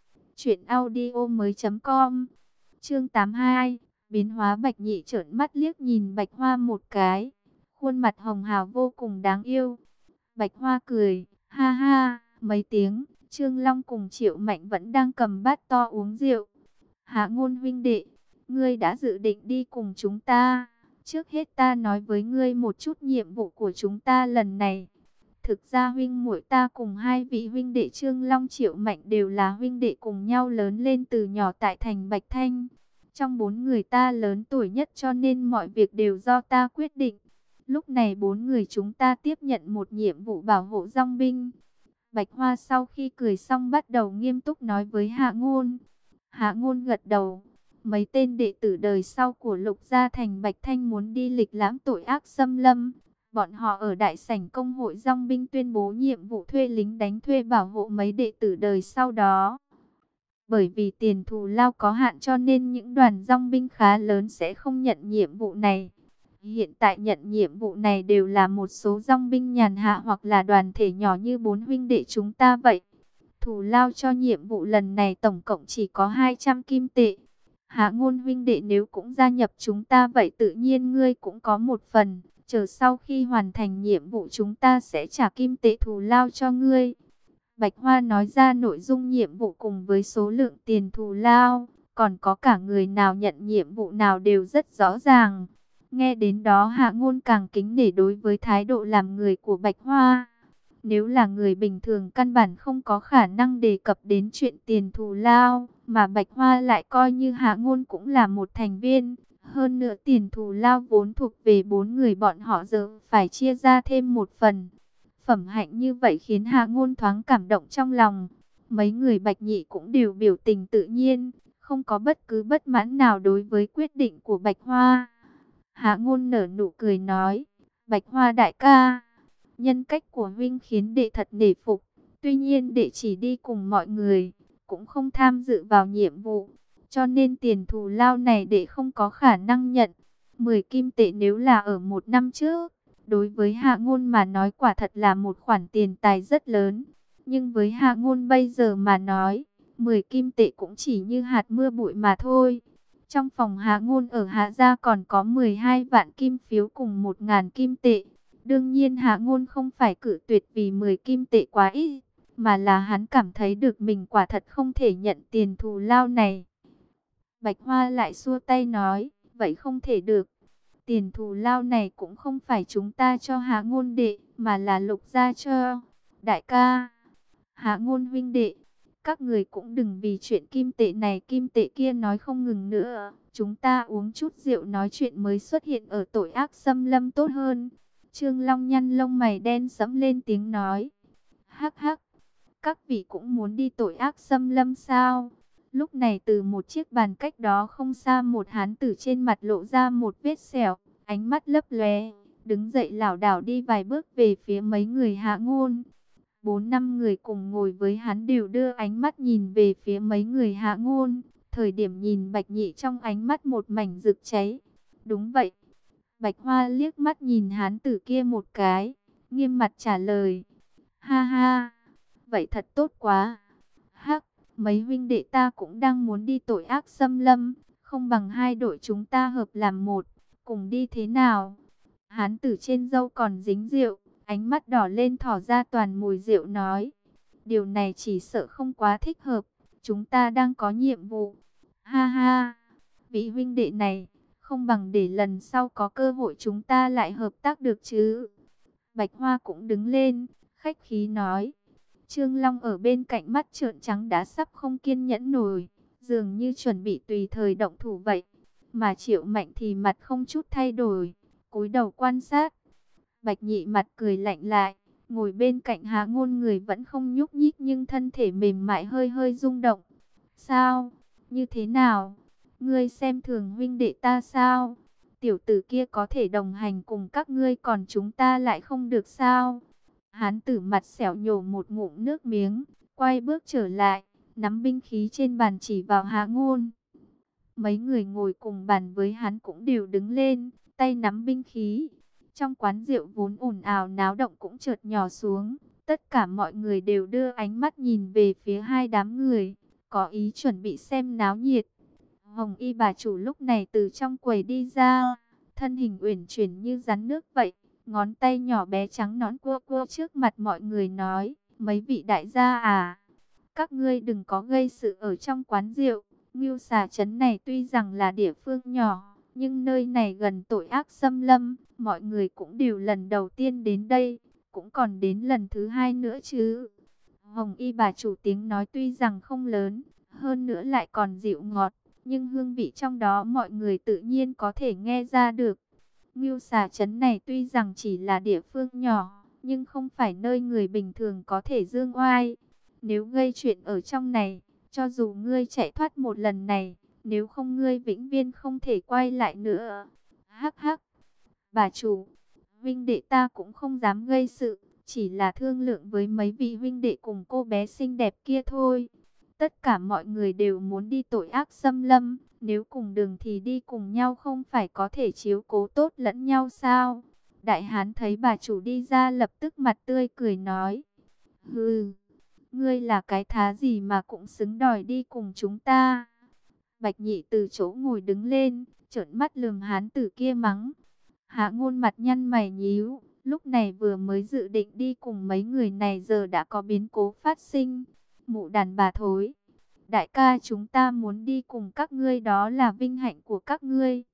truyệnaudiomoi.com. Chương 82, biến hóa. Bạch Nhĩ trợn mắt liếc nhìn Bạch Hoa một cái, khuôn mặt hồng hào vô cùng đáng yêu. Bạch Hoa cười, ha ha, mấy tiếng, Trương Long cùng Triệu Mạnh vẫn đang cầm bát to uống rượu. Hạ Ngôn huynh đệ, ngươi đã dự định đi cùng chúng ta. Trước hết ta nói với ngươi một chút nhiệm vụ của chúng ta lần này. Thực ra huynh muội ta cùng hai vị huynh đệ Trương Long Triệu Mạnh đều là huynh đệ cùng nhau lớn lên từ nhỏ tại thành Bạch Thanh. Trong bốn người ta lớn tuổi nhất cho nên mọi việc đều do ta quyết định. Lúc này bốn người chúng ta tiếp nhận một nhiệm vụ bảo hộ dòng binh. Bạch Hoa sau khi cười xong bắt đầu nghiêm túc nói với Hạ Ngôn. Hạ Ngôn gật đầu. Mấy tên đệ tử đời sau của Lục Gia thành Bạch Thanh muốn đi lịch lãm tội ác xâm lâm. Bọn họ ở đại sảnh công hội dòng binh tuyên bố nhiệm vụ thuê lính đánh thuê bảo hộ mấy đệ tử đời sau đó. Bởi vì tiền thù lao có hạn cho nên những đoàn dòng binh khá lớn sẽ không nhận nhiệm vụ này. Hiện tại nhận nhiệm vụ này đều là một số dòng binh nhàn hạ hoặc là đoàn thể nhỏ như bốn huynh đệ chúng ta vậy. Thù lao cho nhiệm vụ lần này tổng cộng chỉ có 200 kim tệ. Hạ Ngôn huynh đệ nếu cũng gia nhập chúng ta vậy tự nhiên ngươi cũng có một phần. Chờ sau khi hoàn thành nhiệm vụ chúng ta sẽ trả kim tệ thù lao cho ngươi. Bạch Hoa nói ra nội dung nhiệm vụ cùng với số lượng tiền thù lao. Còn có cả người nào nhận nhiệm vụ nào đều rất rõ ràng. Nghe đến đó Hạ Ngôn càng kính nể đối với thái độ làm người của Bạch Hoa. Nếu là người bình thường căn bản không có khả năng đề cập đến chuyện tiền thù lao. Mà Bạch Hoa lại coi như Hạ Ngôn cũng là một thành viên. Hơn nữa tiền thù lao vốn thuộc về bốn người bọn họ giờ phải chia ra thêm một phần. Phẩm hạnh như vậy khiến Hạ Ngôn thoáng cảm động trong lòng. Mấy người Bạch Nhĩ cũng đều biểu tình tự nhiên, không có bất cứ bất mãn nào đối với quyết định của Bạch Hoa. Hạ Ngôn nở nụ cười nói, Bạch Hoa đại ca, nhân cách của huynh khiến đệ thật nể phục. Tuy nhiên đệ chỉ đi cùng mọi người, cũng không tham dự vào nhiệm vụ. Cho nên tiền thù lao này đệ không có khả năng nhận. 10 kim tệ nếu là ở một năm trước, đối với Hạ Ngôn mà nói quả thật là một khoản tiền tài rất lớn. Nhưng với Hạ Ngôn bây giờ mà nói, 10 kim tệ cũng chỉ như hạt mưa bụi mà thôi. Trong phòng Hạ Ngôn ở Hạ Gia còn có 12 vạn kim phiếu cùng 1.000 kim tệ. Đương nhiên Hạ Ngôn không phải cự tuyệt vì 10 kim tệ quá ít, mà là hắn cảm thấy được mình quả thật không thể nhận tiền thù lao này. Bạch Hoa lại xua tay nói, vậy không thể được. Tiền thù lao này cũng không phải chúng ta cho Hạ Ngôn đệ, mà là Lục Gia cho. Đại ca, Hạ Ngôn huynh đệ, các người cũng đừng vì chuyện kim tệ này kim tệ kia nói không ngừng nữa. Chúng ta uống chút rượu nói chuyện mới xuất hiện ở tội ác xâm lâm tốt hơn. Trương Long nhăn lông mày đen sẫm lên tiếng nói. Hắc hắc, các vị cũng muốn đi tội ác xâm lâm sao? Lúc này từ một chiếc bàn cách đó không xa một hán tử trên mặt lộ ra một vết sẹo, ánh mắt lấp lóe, đứng dậy lảo đảo đi vài bước về phía mấy người Hạ Ngôn. 4-5 người cùng ngồi với hắn đều đưa ánh mắt nhìn về phía mấy người Hạ Ngôn, thời điểm nhìn Bạch Nhĩ trong ánh mắt một mảnh rực cháy. Đúng vậy. Bạch Hoa liếc mắt nhìn hán tử kia một cái, nghiêm mặt trả lời. Ha ha, vậy thật tốt quá. Hắc, mấy huynh đệ ta cũng đang muốn đi tội ác xâm lâm, không bằng hai đội chúng ta hợp làm một, cùng đi thế nào? Hán tử trên râu còn dính rượu, ánh mắt đỏ lên thỏ ra toàn mùi rượu nói. Điều này chỉ sợ không quá thích hợp, chúng ta đang có nhiệm vụ. Ha ha, vị huynh đệ này, không bằng để lần sau có cơ hội chúng ta lại hợp tác được chứ. Bạch Hoa cũng đứng lên, khách khí nói. Trương Long ở bên cạnh mắt trợn trắng đã sắp không kiên nhẫn nổi, dường như chuẩn bị tùy thời động thủ vậy. Mà Triệu Mạnh thì mặt không chút thay đổi, cúi đầu quan sát. Bạch Nhị mặt cười lạnh lại, ngồi bên cạnh Hạ Ngôn, người vẫn không nhúc nhích nhưng thân thể mềm mại hơi hơi rung động. Sao? Như thế nào? Ngươi xem thường huynh đệ ta sao? Tiểu tử kia có thể đồng hành cùng các ngươi còn chúng ta lại không được sao? Hán tử mặt xẻo nhổ một ngụm nước miếng, quay bước trở lại, nắm binh khí trên bàn chỉ vào Hạ Ngôn. Mấy người ngồi cùng bàn với hắn cũng đều đứng lên, tay nắm binh khí. Trong quán rượu vốn ồn ào náo động cũng chợt nhỏ xuống. Tất cả mọi người đều đưa ánh mắt nhìn về phía hai đám người, có ý chuẩn bị xem náo nhiệt. Hồng Y bà chủ lúc này từ trong quầy đi ra, thân hình uyển chuyển như rắn nước vậy, ngón tay nhỏ bé trắng nõn cua cua trước mặt mọi người nói, mấy vị đại gia à, các ngươi đừng có gây sự ở trong quán rượu. Ngưu Xà trấn này tuy rằng là địa phương nhỏ, nhưng nơi này gần tội ác xâm lâm, mọi người cũng đều lần đầu tiên đến đây, cũng còn đến lần thứ hai nữa chứ. Hồng Y bà chủ tiếng nói tuy rằng không lớn, hơn nữa lại còn dịu ngọt, nhưng hương vị trong đó mọi người tự nhiên có thể nghe ra được. Ngưu Xà trấn này tuy rằng chỉ là địa phương nhỏ, nhưng không phải nơi người bình thường có thể dương oai. Nếu gây chuyện ở trong này, cho dù ngươi chạy thoát một lần này, nếu không ngươi vĩnh viễn không thể quay lại nữa. Hắc hắc, bà chủ, huynh đệ ta cũng không dám gây sự, chỉ là thương lượng với mấy vị huynh đệ cùng cô bé xinh đẹp kia thôi. Tất cả mọi người đều muốn đi tội ác xâm lâm, nếu cùng đường thì đi cùng nhau không phải có thể chiếu cố tốt lẫn nhau sao? Đại hán thấy bà chủ đi ra lập tức mặt tươi cười nói. Hừ, ngươi là cái thá gì mà cũng xứng đòi đi cùng chúng ta? Bạch Nhị từ chỗ ngồi đứng lên, trợn mắt lườm hán tử kia mắng. Hạ Ngôn mặt nhăn mày nhíu, lúc này vừa mới dự định đi cùng mấy người này giờ đã có biến cố phát sinh. Mụ đàn bà thối, đại ca chúng ta muốn đi cùng các ngươi đó là vinh hạnh của các ngươi.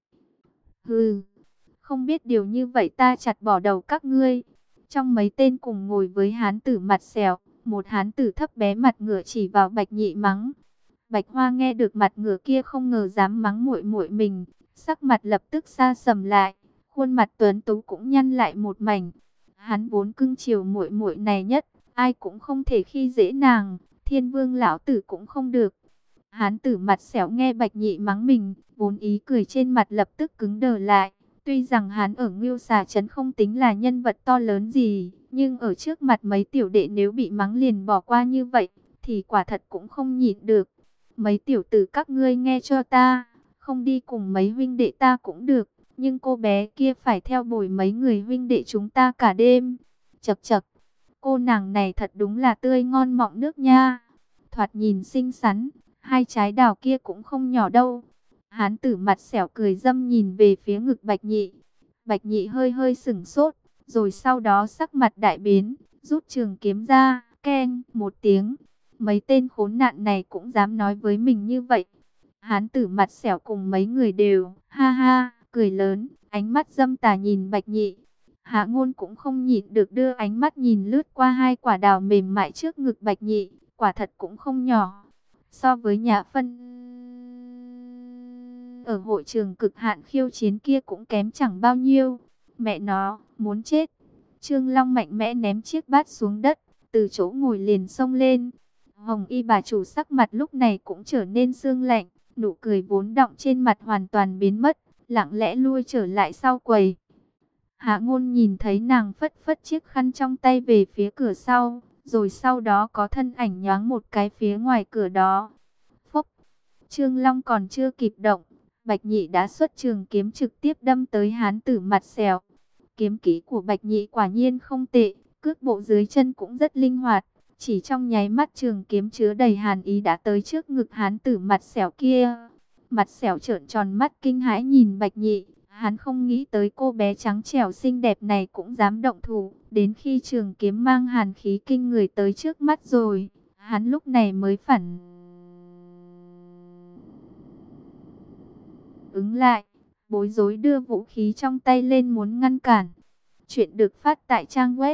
Hừ, không biết điều như vậy ta chặt bỏ đầu các ngươi. Trong mấy tên cùng ngồi với hán tử mặt sẹo, một hán tử thấp bé mặt ngựa chỉ vào Bạch Nhị mắng. Bạch Hoa nghe được mặt ngựa kia không ngờ dám mắng muội muội mình, sắc mặt lập tức sa sầm lại, khuôn mặt tuấn tú cũng nhăn lại một mảnh. Hắn vốn cưng chiều muội muội này nhất, ai cũng không thể khi dễ nàng, Thiên Vương lão tử cũng không được. Hán tử mặt xẻo nghe Bạch Nhị mắng mình, vốn ý cười trên mặt lập tức cứng đờ lại. Tuy rằng hắn ở Ngưu Xà trấn không tính là nhân vật to lớn gì, nhưng ở trước mặt mấy tiểu đệ nếu bị mắng liền bỏ qua như vậy, thì quả thật cũng không nhịn được. Mấy tiểu tử các ngươi nghe cho ta, không đi cùng mấy huynh đệ ta cũng được, nhưng cô bé kia phải theo bồi mấy người huynh đệ chúng ta cả đêm. Chậc chậc, cô nàng này thật đúng là tươi ngon mọng nước nha. Thoạt nhìn xinh xắn, hai trái đào kia cũng không nhỏ đâu. Hán tử mặt xẻo cười dâm nhìn về phía ngực Bạch Nhị. Bạch Nhị hơi hơi sửng sốt, rồi sau đó sắc mặt đại biến, rút trường kiếm ra, keng một tiếng. Mấy tên khốn nạn này cũng dám nói với mình như vậy. Hán tử mặt xẻo cùng mấy người đều, ha ha, cười lớn, ánh mắt dâm tà nhìn Bạch Nhị. Hạ Ngôn cũng không nhịn được đưa ánh mắt nhìn lướt qua hai quả đào mềm mại trước ngực Bạch Nhị, quả thật cũng không nhỏ. So với nhà phân ở hội trường cực hạn khiêu chiến kia cũng kém chẳng bao nhiêu. Mẹ nó, muốn chết. Trương Long mạnh mẽ ném chiếc bát xuống đất, từ chỗ ngồi liền xông lên. Hồng Y bà chủ sắc mặt lúc này cũng trở nên sương lạnh, nụ cười vốn đọng trên mặt hoàn toàn biến mất, lặng lẽ lui trở lại sau quầy. Hạ Ngôn nhìn thấy nàng phất phất chiếc khăn trong tay về phía cửa sau, rồi sau đó có thân ảnh nhoáng một cái phía ngoài cửa đó. Phốc, Trương Long còn chưa kịp động, Bạch Nhị đã xuất trường kiếm trực tiếp đâm tới hán tử mặt sẹo. Kiếm kỹ của Bạch Nhị quả nhiên không tệ, cước bộ dưới chân cũng rất linh hoạt. Chỉ trong nháy mắt trường kiếm chứa đầy hàn ý đã tới trước ngực hán tử mặt sẹo kia. Mặt sẹo trợn tròn mắt kinh hãi nhìn Bạch Nhị. Hắn không nghĩ tới cô bé trắng trẻo xinh đẹp này cũng dám động thủ. Đến khi trường kiếm mang hàn khí kinh người tới trước mắt rồi, hắn lúc này mới phản ứng lại, bối rối đưa vũ khí trong tay lên muốn ngăn cản. Chuyện được phát tại trang web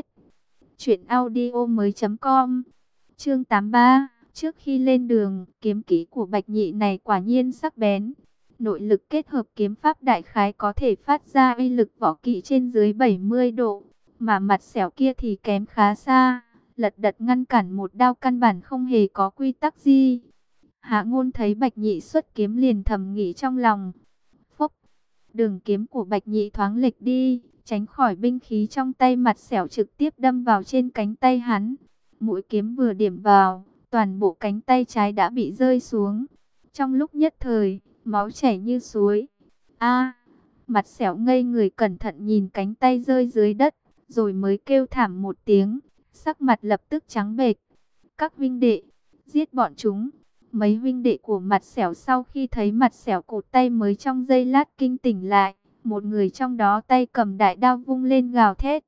truyệnaudiomoi.com. Chương 83. Trước khi lên đường, kiếm kỹ của Bạch Nhị này quả nhiên sắc bén. Nội lực kết hợp kiếm pháp đại khái có thể phát ra uy lực võ kỹ trên dưới 70 độ. Mà mặt sẹo kia thì kém khá xa. Lật đật ngăn cản một đao căn bản không hề có quy tắc gì. Hạ Ngôn thấy Bạch Nhị xuất kiếm liền thầm nghĩ trong lòng. Phốc, đường kiếm của Bạch Nhị thoáng lệch đi, tránh khỏi binh khí trong tay mặt sẹo trực tiếp đâm vào trên cánh tay hắn. Mũi kiếm vừa điểm vào, toàn bộ cánh tay trái đã bị rơi xuống. Trong lúc nhất thời, máu chảy như suối. A! Mặt sẹo ngây người cẩn thận nhìn cánh tay rơi dưới đất, rồi mới kêu thảm một tiếng, sắc mặt lập tức trắng bệch. Các huynh đệ, giết bọn chúng. Mấy huynh đệ của mặt sẹo sau khi thấy mặt sẹo cụt tay mới trong giây lát kinh tỉnh lại. Một người trong đó tay cầm đại đao vung lên gào thét.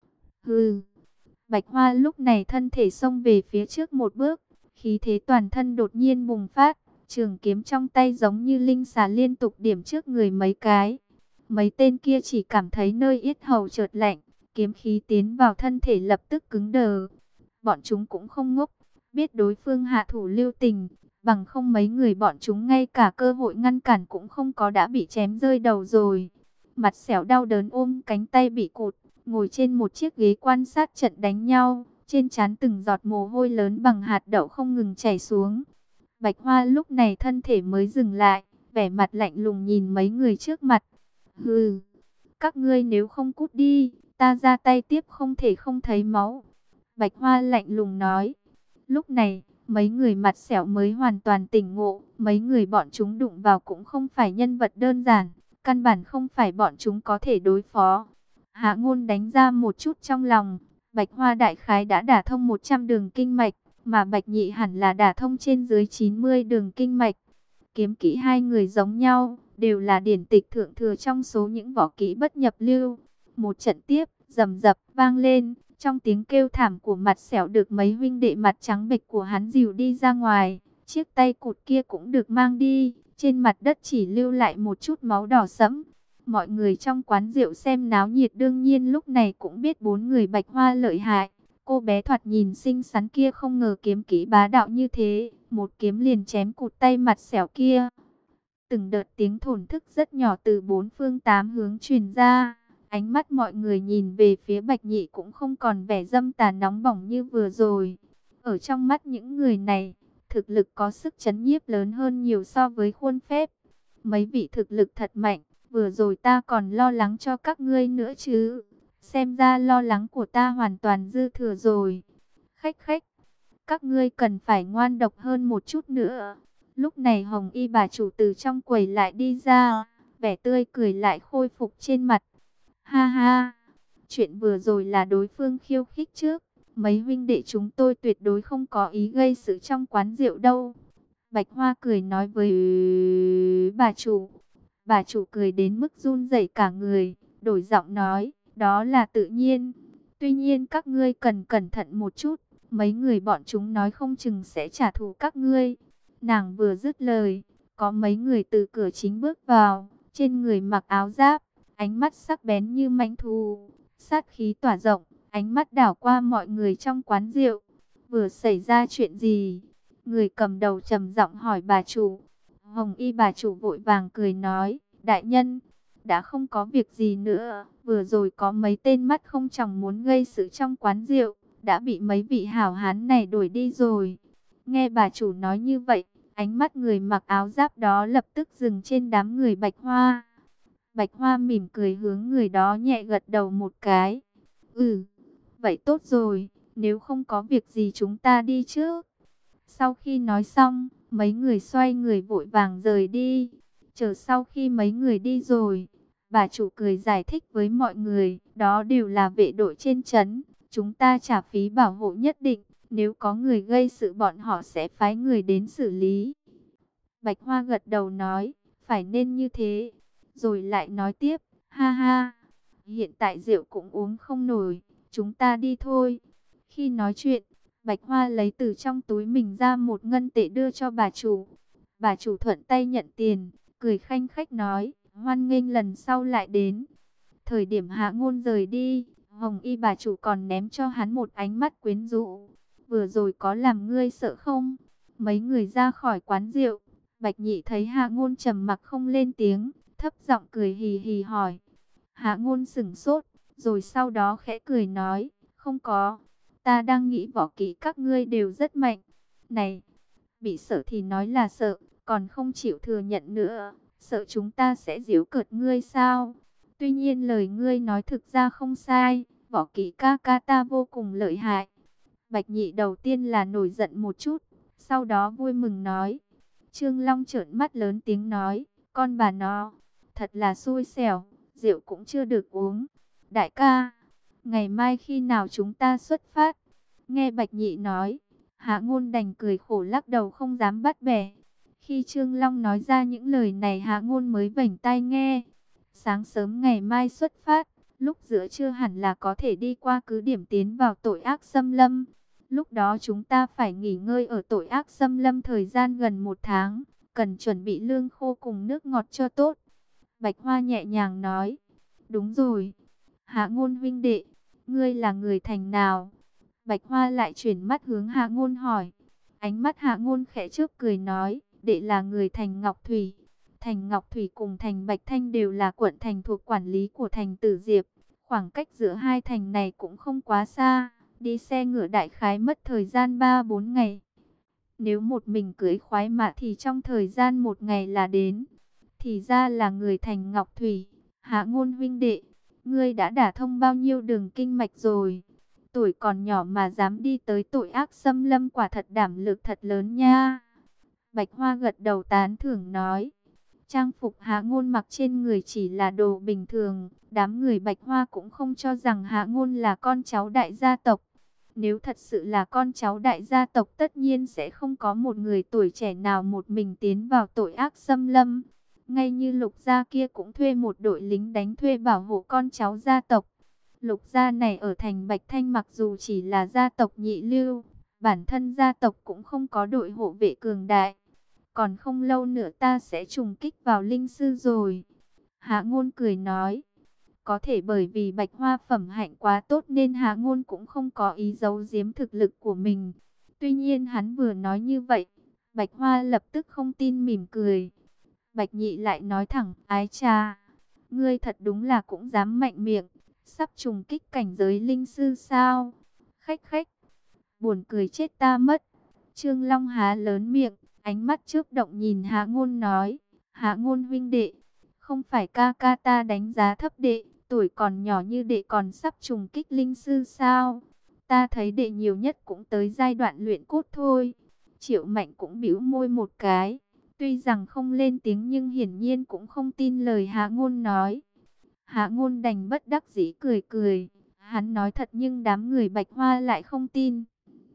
Hừ! Bạch Hoa lúc này thân thể xông về phía trước một bước, khí thế toàn thân đột nhiên bùng phát, trường kiếm trong tay giống như linh xà liên tục điểm trước người mấy cái. Mấy tên kia chỉ cảm thấy nơi yết hầu chợt lạnh, kiếm khí tiến vào thân thể lập tức cứng đờ. Bọn chúng cũng không ngốc, biết đối phương hạ thủ lưu tình, bằng không mấy người bọn chúng ngay cả cơ hội ngăn cản cũng không có đã bị chém rơi đầu rồi. Mặt sẹo đau đớn ôm cánh tay bị cụt, ngồi trên một chiếc ghế quan sát trận đánh nhau, trên trán từng giọt mồ hôi lớn bằng hạt đậu không ngừng chảy xuống. Bạch Hoa lúc này thân thể mới dừng lại, vẻ mặt lạnh lùng nhìn mấy người trước mặt. Hừ, các ngươi nếu không cút đi, ta ra tay tiếp không thể không thấy máu. Bạch Hoa lạnh lùng nói. Lúc này, mấy người mặt sẹo mới hoàn toàn tỉnh ngộ, mấy người bọn chúng đụng vào cũng không phải nhân vật đơn giản, căn bản không phải bọn chúng có thể đối phó. Hạ Ngôn đánh ra một chút trong lòng, Bạch Hoa đại khái đã đả thông 100 đường kinh mạch, mà Bạch Nhị hẳn là đả thông trên dưới 90 đường kinh mạch. Kiếm kỹ hai người giống nhau, đều là điển tịch thượng thừa trong số những võ kỹ bất nhập lưu. Một trận tiếp, rầm rập vang lên, trong tiếng kêu thảm của mặt sẹo được mấy huynh đệ mặt trắng bệch của hắn dìu đi ra ngoài, chiếc tay cụt kia cũng được mang đi, trên mặt đất chỉ lưu lại một chút máu đỏ sẫm. Mọi người trong quán rượu xem náo nhiệt đương nhiên lúc này cũng biết bốn người Bạch Hoa lợi hại. Cô bé thoạt nhìn xinh xắn kia không ngờ kiếm kỹ bá đạo như thế, một kiếm liền chém cụt tay mặt sẹo kia. Từng đợt tiếng thổn thức rất nhỏ từ bốn phương tám hướng truyền ra. Ánh mắt mọi người nhìn về phía Bạch Nhị cũng không còn vẻ dâm tà nóng bỏng như vừa rồi. Ở trong mắt những người này, thực lực có sức chấn nhiếp lớn hơn nhiều so với khuôn phép. Mấy vị thực lực thật mạnh, vừa rồi ta còn lo lắng cho các ngươi nữa chứ. Xem ra lo lắng của ta hoàn toàn dư thừa rồi. Khách khách, các ngươi cần phải ngoan độc hơn một chút nữa. Lúc này Hồng Y bà chủ từ trong quầy lại đi ra, vẻ tươi cười lại khôi phục trên mặt. Ha ha, chuyện vừa rồi là đối phương khiêu khích trước. Mấy huynh đệ chúng tôi tuyệt đối không có ý gây sự trong quán rượu đâu. Bạch Hoa cười nói với bà chủ. Bà chủ cười đến mức run rẩy cả người, đổi giọng nói, đó là tự nhiên. Tuy nhiên các ngươi cần cẩn thận một chút, mấy người bọn chúng nói không chừng sẽ trả thù các ngươi. Nàng vừa dứt lời, có mấy người từ cửa chính bước vào, trên người mặc áo giáp, ánh mắt sắc bén như mãnh thú, sát khí tỏa rộng, ánh mắt đảo qua mọi người trong quán rượu. Vừa xảy ra chuyện gì? Người cầm đầu trầm giọng hỏi bà chủ. Hồng Y bà chủ vội vàng cười nói, đại nhân, đã không có việc gì nữa, vừa rồi có mấy tên mắt không tròng muốn gây sự trong quán rượu, đã bị mấy vị hảo hán này đuổi đi rồi. Nghe bà chủ nói như vậy, ánh mắt người mặc áo giáp đó lập tức dừng trên đám người Bạch Hoa. Bạch Hoa mỉm cười hướng người đó nhẹ gật đầu một cái. Ừ, vậy tốt rồi, nếu không có việc gì chúng ta đi trước. Sau khi nói xong, mấy người xoay người vội vàng rời đi. Chờ sau khi mấy người đi rồi, bà chủ cười giải thích với mọi người, đó đều là vệ đội trên trấn, chúng ta trả phí bảo hộ nhất định, Nếu có người gây sự bọn họ sẽ phái người đến xử lý. Bạch Hoa gật đầu nói, phải nên như thế. Rồi lại nói tiếp, ha ha, hiện tại rượu cũng uống không nổi, chúng ta đi thôi. Khi nói chuyện, Bạch Hoa lấy từ trong túi mình ra một ngân tệ đưa cho bà chủ. Bà chủ thuận tay nhận tiền, cười khanh khách nói, hoan nghênh lần sau lại đến. Thời điểm Hạ Ngôn rời đi, Hồng Y bà chủ còn ném cho hắn một ánh mắt quyến rũ. Vừa rồi có làm ngươi sợ không? Mấy người ra khỏi quán rượu, Bạch Nhị thấy Hạ Ngôn trầm mặc không lên tiếng, thấp giọng cười hì hì hỏi. Hạ Ngôn sững sốt, rồi sau đó khẽ cười nói, không có, ta đang nghĩ võ kỹ các ngươi đều rất mạnh. Này, bị sợ thì nói là sợ, còn không chịu thừa nhận nữa, sợ chúng ta sẽ giễu cợt ngươi sao? Tuy nhiên lời ngươi nói thực ra không sai, võ kỹ ca ca ta vô cùng lợi hại. Bạch Nhị đầu tiên là nổi giận một chút, sau đó vui mừng nói. Trương Long trợn mắt lớn tiếng nói, con bà nó, thật là xui xẻo, rượu cũng chưa được uống. Đại ca, ngày mai khi nào chúng ta xuất phát? Nghe Bạch Nhị nói, Hạ Ngôn đành cười khổ lắc đầu không dám bắt bẻ. Khi Trương Long nói ra những lời này Hạ Ngôn mới vểnh tai nghe. Sáng sớm ngày mai xuất phát, lúc giữa trưa hẳn là có thể đi qua cứ điểm tiến vào tội ác xâm lâm. Lúc đó chúng ta phải nghỉ ngơi ở tội ác xâm lâm thời gian gần 1 tháng, cần chuẩn bị lương khô cùng nước ngọt cho tốt. Bạch Hoa nhẹ nhàng nói, đúng rồi, Hạ Ngôn huynh đệ, ngươi là người thành nào? Bạch Hoa lại chuyển mắt hướng Hạ Ngôn hỏi. Ánh mắt Hạ Ngôn khẽ chớp cười nói, đệ là người thành Ngọc Thủy. Thành Ngọc Thủy cùng thành Bạch Thanh đều là quận thành thuộc quản lý của thành Tử Diệp. Khoảng cách giữa hai thành này cũng không quá xa, đi xe ngựa đại khái mất thời gian 3-4 ngày. Nếu một mình cưỡi khoái mã thì trong thời gian 1 ngày là đến. Thì ra là người thành Ngọc Thủy. Hạ Ngôn huynh đệ, ngươi đã đả thông bao nhiêu đường kinh mạch rồi? Tuổi còn nhỏ mà dám đi tới tội ác xâm lâm, quả thật đảm lực thật lớn nha. Bạch Hoa gật đầu tán thưởng nói. Trang phục Hạ Ngôn mặc trên người chỉ là đồ bình thường, đám người Bạch Hoa cũng không cho rằng Hạ Ngôn là con cháu đại gia tộc. Nếu thật sự là con cháu đại gia tộc tất nhiên sẽ không có một người tuổi trẻ nào một mình tiến vào tội ác xâm lâm. Ngay như Lục gia kia cũng thuê một đội lính đánh thuê bảo hộ con cháu gia tộc. Lục gia này ở thành Bạch Thanh mặc dù chỉ là gia tộc nhị lưu, bản thân gia tộc cũng không có đội hộ vệ cường đại. Còn không lâu nữa ta sẽ trùng kích vào linh sư rồi. Hạ Ngôn cười nói. Có thể bởi vì Bạch Hoa phẩm hạnh quá tốt nên Hạ Ngôn cũng không có ý giấu giếm thực lực của mình. Tuy nhiên hắn vừa nói như vậy, Bạch Hoa lập tức không tin mỉm cười. Bạch Nhị lại nói thẳng, ái cha, ngươi thật đúng là cũng dám mạnh miệng, sắp trùng kích cảnh giới linh sư sao? Khách khách, buồn cười chết ta mất. Trương Long há lớn miệng, ánh mắt chớp động nhìn Hạ Ngôn nói, Hạ Ngôn huynh đệ, không phải ca ca ta đánh giá thấp đệ, tuổi còn nhỏ như đệ còn sắp trùng kích linh sư sao? Ta thấy đệ nhiều nhất cũng tới giai đoạn luyện cốt thôi. Triệu Mạnh cũng bĩu môi một cái, tuy rằng không lên tiếng nhưng hiển nhiên cũng không tin lời Hạ Ngôn nói. Hạ Ngôn đành bất đắc dĩ cười cười, hắn nói thật nhưng đám người Bạch Hoa lại không tin.